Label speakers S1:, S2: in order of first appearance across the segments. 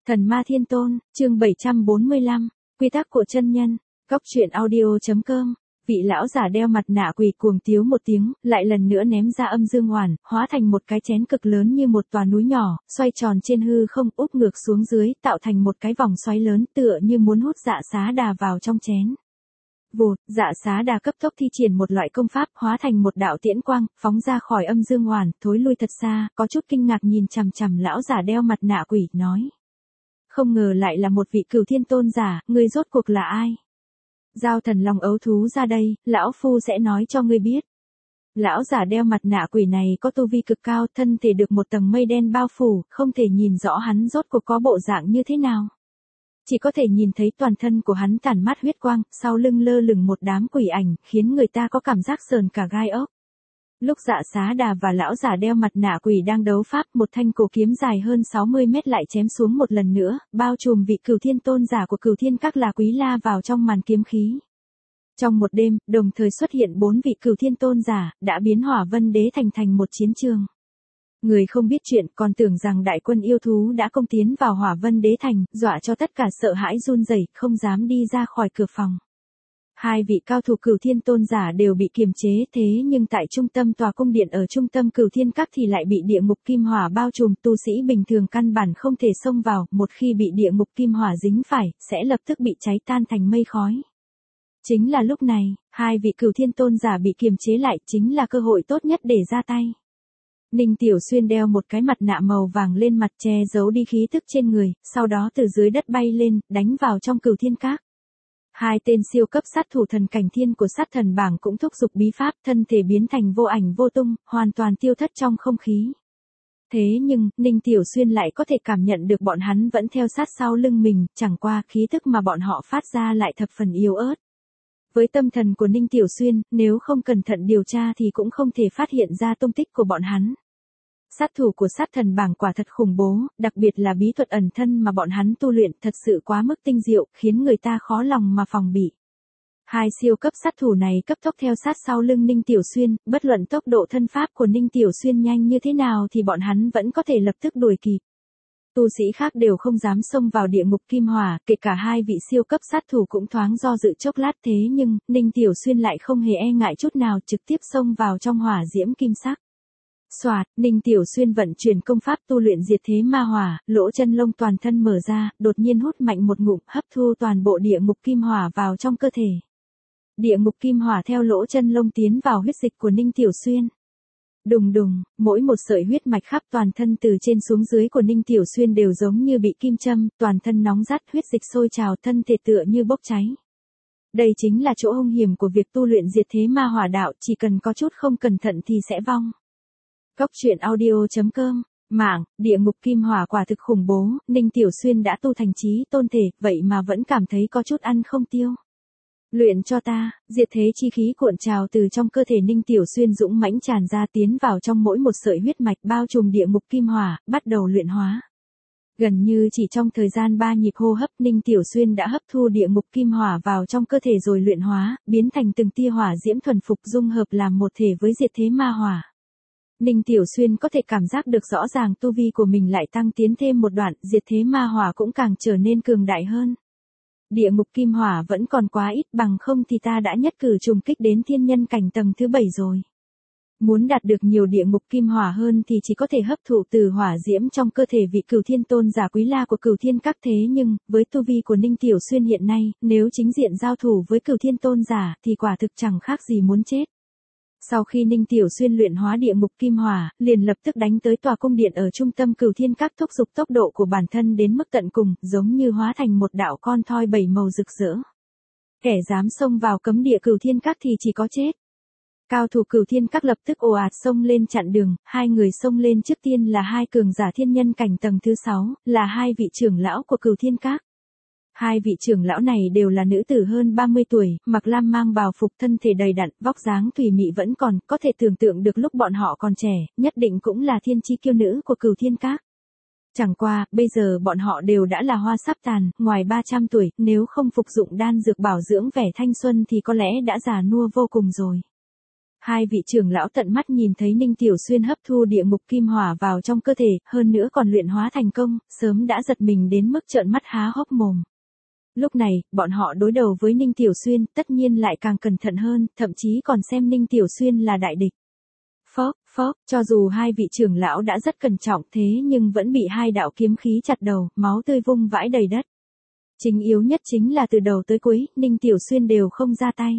S1: Thần Ma Thiên Tôn, chương 745, quy tắc của chân nhân, góc truyện audio.com. Vị lão giả đeo mặt nạ quỷ cuồng tiếu một tiếng, lại lần nữa ném ra âm dương hoàn, hóa thành một cái chén cực lớn như một tòa núi nhỏ, xoay tròn trên hư không, úp ngược xuống dưới, tạo thành một cái vòng xoáy lớn tựa như muốn hút Dạ Xá Đà vào trong chén. Vụt, Dạ Xá Đà cấp tốc thi triển một loại công pháp, hóa thành một đạo tiễn quang, phóng ra khỏi âm dương hoàn, thối lui thật xa, có chút kinh ngạc nhìn chằm chằm lão giả đeo mặt nạ quỷ, nói: không ngờ lại là một vị Cửu Thiên Tôn giả, ngươi rốt cuộc là ai? Giao thần long ấu thú ra đây, lão phu sẽ nói cho ngươi biết. Lão giả đeo mặt nạ quỷ này có tu vi cực cao, thân thể được một tầng mây đen bao phủ, không thể nhìn rõ hắn rốt cuộc có bộ dạng như thế nào. Chỉ có thể nhìn thấy toàn thân của hắn tản mát huyết quang, sau lưng lơ lửng một đám quỷ ảnh, khiến người ta có cảm giác sờn cả gai ốc. Lúc Dạ Xá Đà và lão giả đeo mặt nạ quỷ đang đấu pháp, một thanh cổ kiếm dài hơn 60 mét lại chém xuống một lần nữa, bao trùm vị Cửu Thiên Tôn giả của Cửu Thiên Các là Quý La vào trong màn kiếm khí. Trong một đêm, đồng thời xuất hiện 4 vị Cửu Thiên Tôn giả, đã biến Hỏa Vân Đế thành một chiến trường. Người không biết chuyện còn tưởng rằng đại quân yêu thú đã công tiến vào Hỏa Vân Đế thành, dọa cho tất cả sợ hãi run rẩy, không dám đi ra khỏi cửa phòng. Hai vị cao thủ Cửu Thiên Tôn giả đều bị kiềm chế, thế nhưng tại trung tâm tòa cung điện ở trung tâm Cửu Thiên Các thì lại bị địa ngục kim hỏa bao trùm, tu sĩ bình thường căn bản không thể xông vào, một khi bị địa ngục kim hỏa dính phải, sẽ lập tức bị cháy tan thành mây khói. Chính là lúc này, hai vị Cửu Thiên Tôn giả bị kiềm chế lại, chính là cơ hội tốt nhất để ra tay. Ninh Tiểu Xuyên đeo một cái mặt nạ màu vàng lên mặt che giấu đi khí tức trên người, sau đó từ dưới đất bay lên, đánh vào trong Cửu Thiên Các. Hai tên siêu cấp sát thủ thần cảnh thiên của sát thần bảng cũng thúc giục bí pháp, thân thể biến thành vô ảnh vô tung, hoàn toàn tiêu thất trong không khí. Thế nhưng, Ninh Tiểu Xuyên lại có thể cảm nhận được bọn hắn vẫn theo sát sau lưng mình, chẳng qua khí tức mà bọn họ phát ra lại thập phần yếu ớt. Với tâm thần của Ninh Tiểu Xuyên, nếu không cẩn thận điều tra thì cũng không thể phát hiện ra tung tích của bọn hắn. Sát thủ của sát thần bảng quả thật khủng bố, đặc biệt là bí thuật ẩn thân mà bọn hắn tu luyện thật sự quá mức tinh diệu, khiến người ta khó lòng mà phòng bị. Hai siêu cấp sát thủ này cấp tốc theo sát sau lưng Ninh Tiểu Xuyên, bất luận tốc độ thân pháp của Ninh Tiểu Xuyên nhanh như thế nào thì bọn hắn vẫn có thể lập tức đuổi kịp. Tu sĩ khác đều không dám xông vào địa ngục kim hỏa, kể cả hai vị siêu cấp sát thủ cũng thoáng do dự chốc lát, thế nhưng, Ninh Tiểu Xuyên lại không hề e ngại chút nào, trực tiếp xông vào trong hỏa diễm kim sắc. Soạt, Ninh Tiểu Xuyên vận chuyển công pháp tu luyện diệt thế ma hỏa, lỗ chân lông toàn thân mở ra, đột nhiên hút mạnh một ngụm, hấp thu toàn bộ địa ngục kim hỏa vào trong cơ thể. Địa ngục kim hỏa theo lỗ chân lông tiến vào huyết dịch của Ninh Tiểu Xuyên. Đùng đùng, mỗi một sợi huyết mạch khắp toàn thân từ trên xuống dưới của Ninh Tiểu Xuyên đều giống như bị kim châm, toàn thân nóng rát, huyết dịch sôi trào, thân thể tựa như bốc cháy. Đây chính là chỗ hung hiểm của việc tu luyện diệt thế ma hỏa đạo, chỉ cần có chút không cẩn thận thì sẽ vong. Góc truyện audio.com, mạng, địa ngục kim hỏa quả thực khủng bố, Ninh Tiểu Xuyên đã tu thành chí tôn thể, vậy mà vẫn cảm thấy có chút ăn không tiêu. Luyện cho ta, diệt thế chi khí cuộn trào từ trong cơ thể Ninh Tiểu Xuyên dũng mãnh tràn ra, tiến vào trong mỗi một sợi huyết mạch bao trùm địa ngục kim hỏa, bắt đầu luyện hóa. Gần như chỉ trong thời gian 3 nhịp hô hấp, Ninh Tiểu Xuyên đã hấp thu địa ngục kim hỏa vào trong cơ thể rồi luyện hóa, biến thành từng tia hỏa diễm thuần phục dung hợp làm một thể với diệt thế ma hỏa. Ninh Tiểu Xuyên có thể cảm giác được rõ ràng tu vi của mình lại tăng tiến thêm một đoạn, diệt thế ma hỏa cũng càng trở nên cường đại hơn. Địa ngục kim hỏa vẫn còn quá ít, bằng không thì ta đã nhất cử trùng kích đến thiên nhân cảnh tầng thứ 7 rồi. Muốn đạt được nhiều địa ngục kim hỏa hơn thì chỉ có thể hấp thụ từ hỏa diễm trong cơ thể vị Cửu Thiên Tôn giả Quý La của Cửu Thiên Các, thế nhưng, với tu vi của Ninh Tiểu Xuyên hiện nay, nếu chính diện giao thủ với Cửu Thiên Tôn giả thì quả thực chẳng khác gì muốn chết. Sau khi Ninh Tiểu Xuyên luyện hóa địa ngục kim hỏa, liền lập tức đánh tới tòa cung điện ở trung tâm Cửu Thiên Các, thúc giục tốc độ của bản thân đến mức tận cùng, giống như hóa thành một đạo con thoi 7 màu rực rỡ. Kẻ dám xông vào cấm địa Cửu Thiên Các thì chỉ có chết. Cao thủ Cửu Thiên Các lập tức ồ ạt xông lên chặn đường, hai người xông lên trước tiên là hai cường giả thiên nhân cảnh tầng thứ 6, là hai vị trưởng lão của Cửu Thiên Các. Hai vị trưởng lão này đều là nữ tử hơn 30 tuổi, mặc lam mang bào phục, thân thể đầy đặn, vóc dáng thùy mị vẫn còn, có thể tưởng tượng được lúc bọn họ còn trẻ, nhất định cũng là thiên chi kiêu nữ của Cửu Thiên Các. Chẳng qua, bây giờ bọn họ đều đã là hoa sắp tàn, ngoài 300 tuổi, nếu không phục dụng đan dược bảo dưỡng vẻ thanh xuân thì có lẽ đã già nua vô cùng rồi. Hai vị trưởng lão tận mắt nhìn thấy Ninh Tiểu Xuyên hấp thu địa ngục kim hỏa vào trong cơ thể, hơn nữa còn luyện hóa thành công, sớm đã giật mình đến mức trợn mắt há hốc mồm. Lúc này, bọn họ đối đầu với Ninh Tiểu Xuyên, tất nhiên lại càng cẩn thận hơn, thậm chí còn xem Ninh Tiểu Xuyên là đại địch. Phốc, cho dù hai vị trưởng lão đã rất cẩn trọng thế nhưng vẫn bị hai đạo kiếm khí chặt đầu, máu tươi vung vãi đầy đất. Chính yếu nhất chính là từ đầu tới cuối, Ninh Tiểu Xuyên đều không ra tay.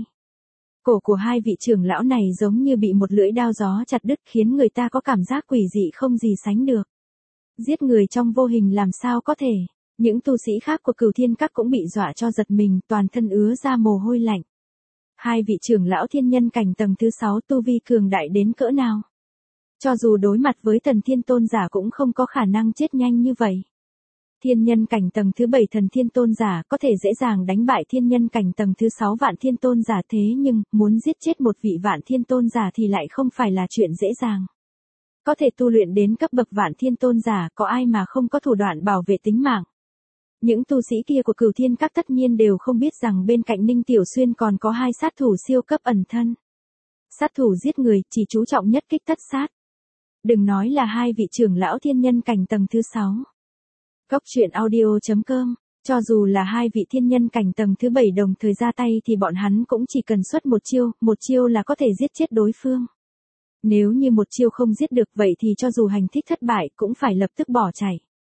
S1: Cổ của hai vị trưởng lão này giống như bị một lưỡi đao gió chặt đứt khiến người ta có cảm giác quỷ dị không gì sánh được. Giết người trong vô hình làm sao có thể. Những tu sĩ khác của Cửu Thiên Các cũng bị dọa cho giật mình, toàn thân ứa ra mồ hôi lạnh. Hai vị trưởng lão thiên nhân cảnh tầng thứ 6 tu vi cường đại đến cỡ nào. Cho dù đối mặt với thần thiên tôn giả cũng không có khả năng chết nhanh như vậy. Thiên nhân cảnh tầng thứ 7 thần thiên tôn giả có thể dễ dàng đánh bại thiên nhân cảnh tầng thứ 6 vạn thiên tôn giả thế nhưng, muốn giết chết một vị vạn thiên tôn giả thì lại không phải là chuyện dễ dàng. Có thể tu luyện đến cấp bậc vạn thiên tôn giả có ai mà không có thủ đoạn bảo vệ tính mạng. Những tu sĩ kia của Cửu Thiên Các tất nhiên đều không biết rằng bên cạnh Ninh Tiểu Xuyên còn có hai sát thủ siêu cấp ẩn thân. Sát thủ giết người chỉ chú trọng nhất kích thất sát. Đừng nói là hai vị trưởng lão thiên nhân cảnh tầng thứ 6. Cốc truyện audio.com, cho dù là hai vị thiên nhân cảnh tầng thứ 7 đồng thời ra tay thì bọn hắn cũng chỉ cần xuất một chiêu là có thể giết chết đối phương. Nếu như một chiêu không giết được vậy thì cho dù hành thích thất bại cũng phải lập tức bỏ chạy.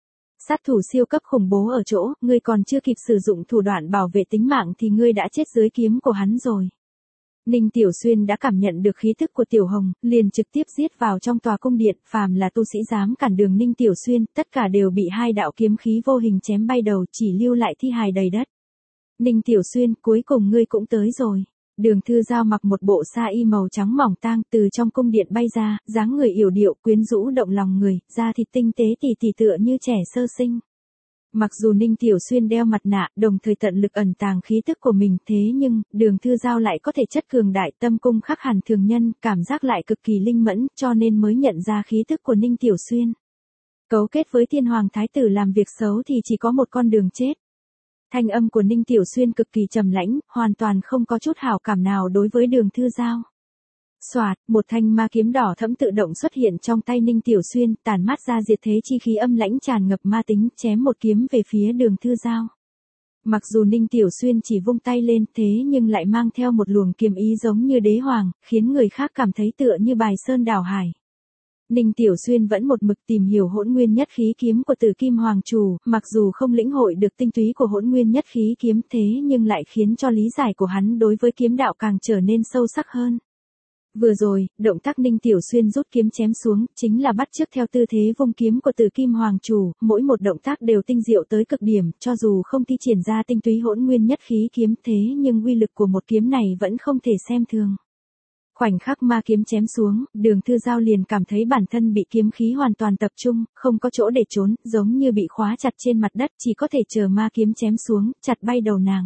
S1: Sát thủ siêu cấp khủng bố ở chỗ, ngươi còn chưa kịp sử dụng thủ đoạn bảo vệ tính mạng thì ngươi đã chết dưới kiếm của hắn rồi. Ninh Tiểu Xuyên đã cảm nhận được khí tức của Tiểu Hồng, liền trực tiếp giết vào trong tòa cung điện, phàm là tu sĩ dám cản đường Ninh Tiểu Xuyên, tất cả đều bị hai đạo kiếm khí vô hình chém bay đầu, chỉ lưu lại thi hài đầy đất. Ninh Tiểu Xuyên, cuối cùng ngươi cũng tới rồi. Đường Thư Giao mặc một bộ sa y màu trắng mỏng tang từ trong cung điện bay ra, dáng người yểu điệu quyến rũ động lòng người, da thịt tinh tế tỉ tựa như trẻ sơ sinh. Mặc dù Ninh Tiểu Xuyên đeo mặt nạ, đồng thời tận lực ẩn tàng khí tức của mình thế nhưng, Đường Thư Giao lại có thể chất cường đại tâm cung khắc hẳn thường nhân, cảm giác lại cực kỳ linh mẫn cho nên mới nhận ra khí tức của Ninh Tiểu Xuyên. Cấu kết với Thiên Hoàng Thái Tử làm việc xấu thì chỉ có một con đường chết. Thanh âm của Ninh Tiểu Xuyên cực kỳ trầm lãnh, hoàn toàn không có chút hảo cảm nào đối với Đường Thư Giao. Soạt, một thanh ma kiếm đỏ thẫm tự động xuất hiện trong tay Ninh Tiểu Xuyên, tản mát ra diệt thế chi khí âm lãnh tràn ngập ma tính, chém một kiếm về phía Đường Thư Giao. Mặc dù Ninh Tiểu Xuyên chỉ vung tay lên thế nhưng lại mang theo một luồng kiếm ý giống như đế hoàng, khiến người khác cảm thấy tựa như bài sơn đảo hải. Ninh Tiểu Xuyên vẫn một mực tìm hiểu hỗn nguyên nhất khí kiếm của Tử Kim Hoàng Chủ, mặc dù không lĩnh hội được tinh túy của hỗn nguyên nhất khí kiếm thế nhưng lại khiến cho lý giải của hắn đối với kiếm đạo càng trở nên sâu sắc hơn. Vừa rồi, động tác Ninh Tiểu Xuyên rút kiếm chém xuống, chính là bắt chước theo tư thế vung kiếm của Tử Kim Hoàng Chủ, mỗi một động tác đều tinh diệu tới cực điểm, cho dù không thi triển ra tinh túy hỗn nguyên nhất khí kiếm thế nhưng uy lực của một kiếm này vẫn không thể xem thường. Khoảnh khắc ma kiếm chém xuống, Đường Thư Giao liền cảm thấy bản thân bị kiếm khí hoàn toàn tập trung, không có chỗ để trốn, giống như bị khóa chặt trên mặt đất, chỉ có thể chờ ma kiếm chém xuống, chặt bay đầu nàng.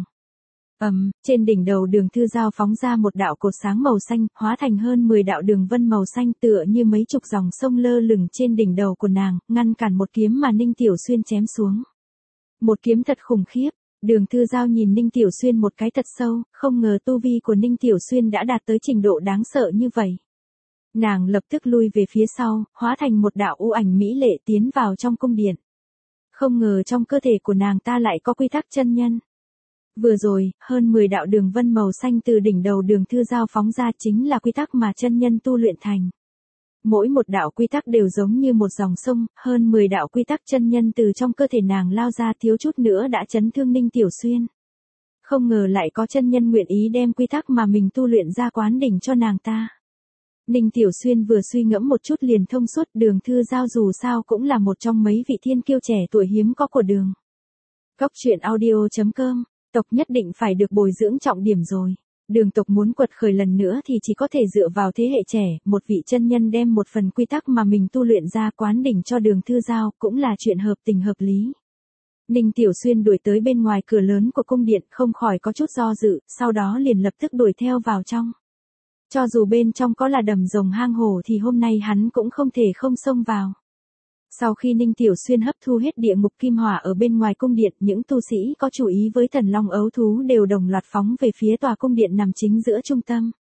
S1: Trên đỉnh đầu Đường Thư Giao phóng ra một đạo cột sáng màu xanh, hóa thành hơn 10 đạo đường vân màu xanh tựa như mấy chục dòng sông lơ lửng trên đỉnh đầu của nàng, ngăn cản một kiếm mà Ninh Tiểu Xuyên chém xuống. Một kiếm thật khủng khiếp. Đường Thư Giao nhìn Ninh Tiểu Xuyên một cái thật sâu, không ngờ tu vi của Ninh Tiểu Xuyên đã đạt tới trình độ đáng sợ như vậy. Nàng lập tức lui về phía sau, hóa thành một đạo u ảnh mỹ lệ tiến vào trong cung điện. Không ngờ trong cơ thể của nàng ta lại có quy tắc chân nhân. Vừa rồi, hơn 10 đạo đường vân màu xanh từ đỉnh đầu Đường Thư Giao phóng ra chính là quy tắc mà chân nhân tu luyện thành. Mỗi một đạo quy tắc đều giống như một dòng sông, hơn 10 đạo quy tắc chân nhân từ trong cơ thể nàng lao ra thiếu chút nữa đã chấn thương Ninh Tiểu Xuyên. Không ngờ lại có chân nhân nguyện ý đem quy tắc mà mình tu luyện ra quán đỉnh cho nàng ta. Ninh Tiểu Xuyên vừa suy ngẫm một chút liền thông suốt, Đường Thư Giao dù sao cũng là một trong mấy vị thiên kiêu trẻ tuổi hiếm có của đường. Cốc truyện audio.com, tộc nhất định phải được bồi dưỡng trọng điểm rồi. Đường tộc muốn quật khởi lần nữa thì chỉ có thể dựa vào thế hệ trẻ, một vị chân nhân đem một phần quy tắc mà mình tu luyện ra quán đỉnh cho Đường Thư Giao, cũng là chuyện hợp tình hợp lý. Ninh Tiểu Xuyên đuổi tới bên ngoài cửa lớn của cung điện, không khỏi có chút do dự, sau đó liền lập tức đuổi theo vào trong. Cho dù bên trong có là đầm rồng hang hổ thì hôm nay hắn cũng không thể không xông vào. Sau khi Ninh Tiểu Xuyên hấp thu hết địa ngục kim hỏa ở bên ngoài cung điện, những tu sĩ có chủ ý với thần long ấu thú đều đồng loạt phóng về phía tòa cung điện nằm chính giữa trung tâm.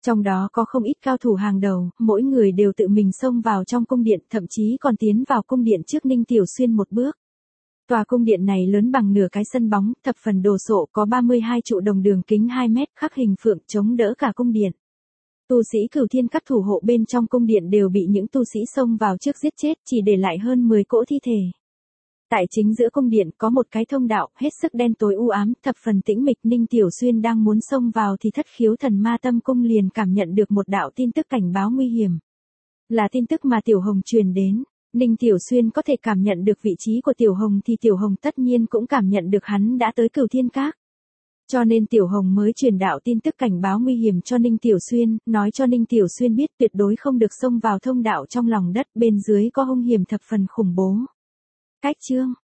S1: Trong đó có không ít cao thủ hàng đầu, mỗi người đều tự mình xông vào trong cung điện, thậm chí còn tiến vào cung điện trước Ninh Tiểu Xuyên một bước. Tòa cung điện này lớn bằng nửa cái sân bóng, thập phần đồ sộ, có 32 trụ đồng đường kính 2 mét, khắc hình phượng chống đỡ cả cung điện. Tu sĩ Cửu Thiên Các thủ hộ bên trong cung điện đều bị những tu sĩ xông vào trước giết chết, chỉ để lại hơn 10 cỗ thi thể. Tại chính giữa cung điện có một cái thông đạo, hết sức đen tối u ám, thập phần tĩnh mịch. Ninh Tiểu Xuyên đang muốn xông vào thì Thất Khiếu Thần Ma Tâm Cung liền cảm nhận được một đạo tin tức cảnh báo nguy hiểm. Là tin tức mà Tiểu Hồng truyền đến. Ninh Tiểu Xuyên có thể cảm nhận được vị trí của Tiểu Hồng thì Tiểu Hồng tất nhiên cũng cảm nhận được hắn đã tới Cửu Thiên Các. Cho nên Tiểu Hồng mới truyền đạo tin tức cảnh báo nguy hiểm cho Ninh Tiểu Xuyên, nói cho Ninh Tiểu Xuyên biết tuyệt đối không được xông vào thông đạo trong lòng đất, bên dưới có hung hiểm thập phần khủng bố. Cách chương